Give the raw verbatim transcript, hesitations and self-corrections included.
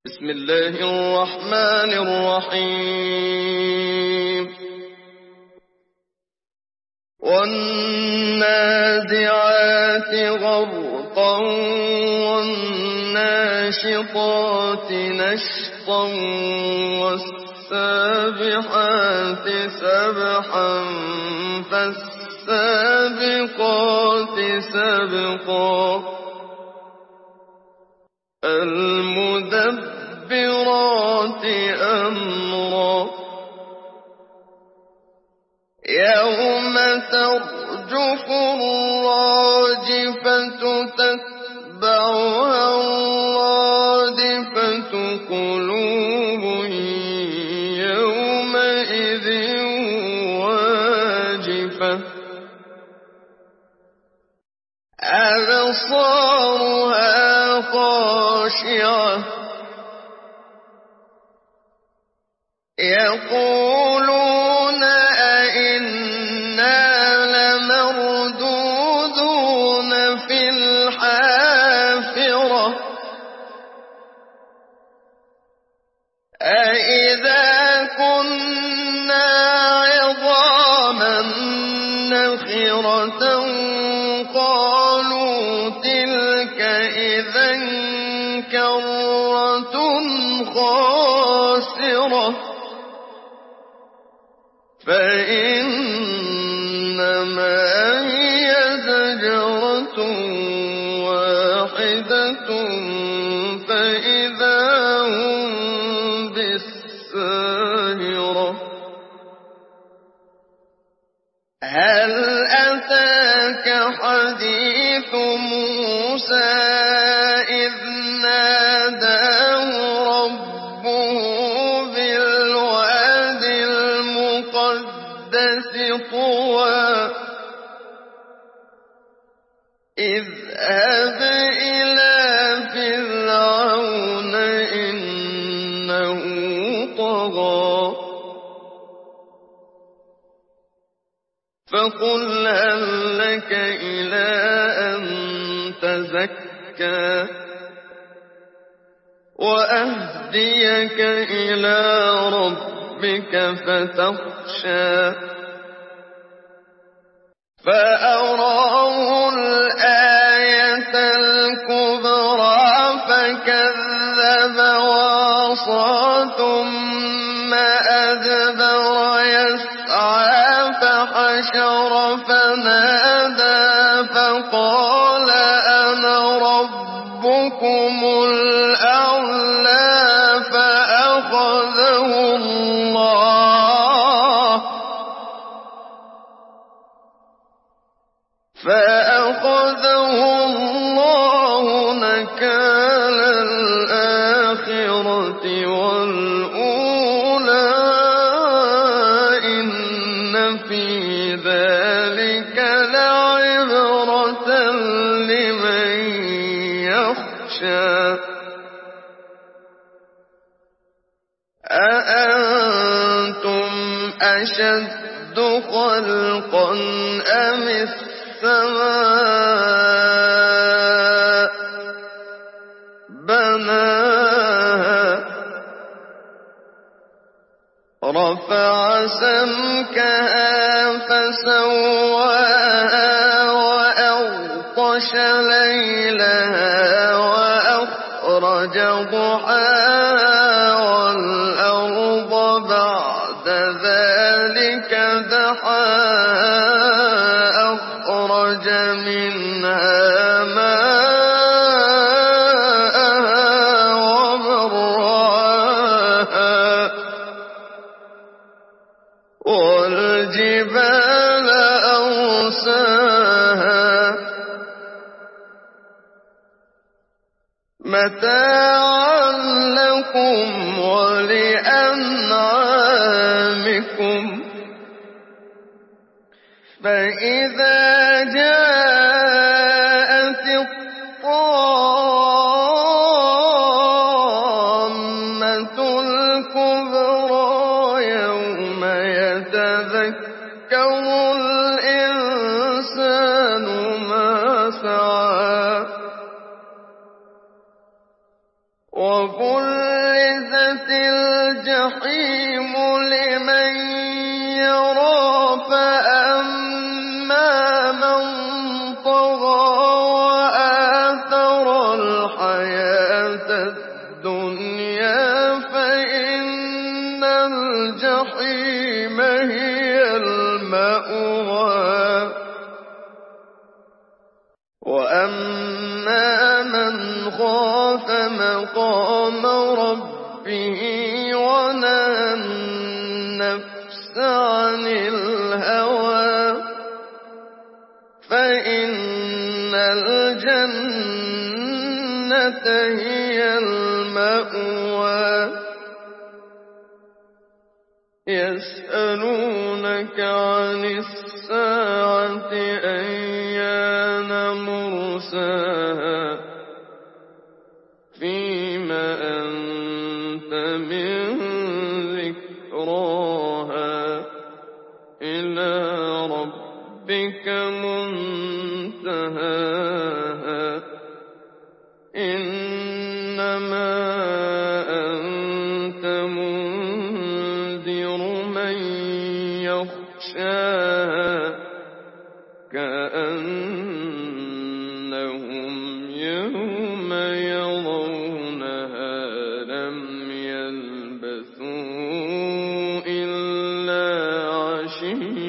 بسم الله الرحمن الرحيم والنازعات غرقا والناشطات نشطا والسابحات سبحا فالسابقات سبقا المدبرات أمرا يوم ترجف الراجفة تتبعها الرادفة قلوب يومئذ واجفة أبصارها خاشعة يقولون أئنا لمردودون في الحافرة أئذا كنا عظاما نخرة قالوا تلك إذا كرة خاسرة فإنما هي زجرة واحدة فإذا هم بالساهرة هل أتاك حديث موسى إذ ناداه ربه بالواد المقدس طوى اذهب إلى فرعون إنه طغى فقل هل لك إلى أن تزكى وأهديك إلى ربك فتخشى فأراه الآية الكبرى فكذب وعصى ثم أدبر يسعى فحشر فنادى فقال أنا ربكم الأعلى فأخذه الله فأخذه الله نكال الآخرة والأولى إن في ذلك لعبرة لمن يخشى أأنتم أشد خلقا أم السماء بناها رفع سمكها فسواها وأغطش ليلها وأخرج ضحاها والأرض بعد ذلك دحاها أخرج منها ماءها ومرعاها والجبال أرساها متاعا لكم ولأنعامكم فإذا جاءت الطامة الكبرى يوم يتذكر الإنسان ما سعى وبلغت وبرزت الجحيم لمن يرى فأما من طغى وآثر الحياة الدنيا فإن الجحيم هي المأوى وأما من خاف مقام ربه ونهى النفس عن الهوى فإن الجنة هي المأوى يسألونك عن الساعة أيان مرساها فيم أنت من ذكراها إلى ربك منتهاها إنما أنت منذر من يخشاها كأنهم يوم يرونها لم يلبثوا إلا عشيا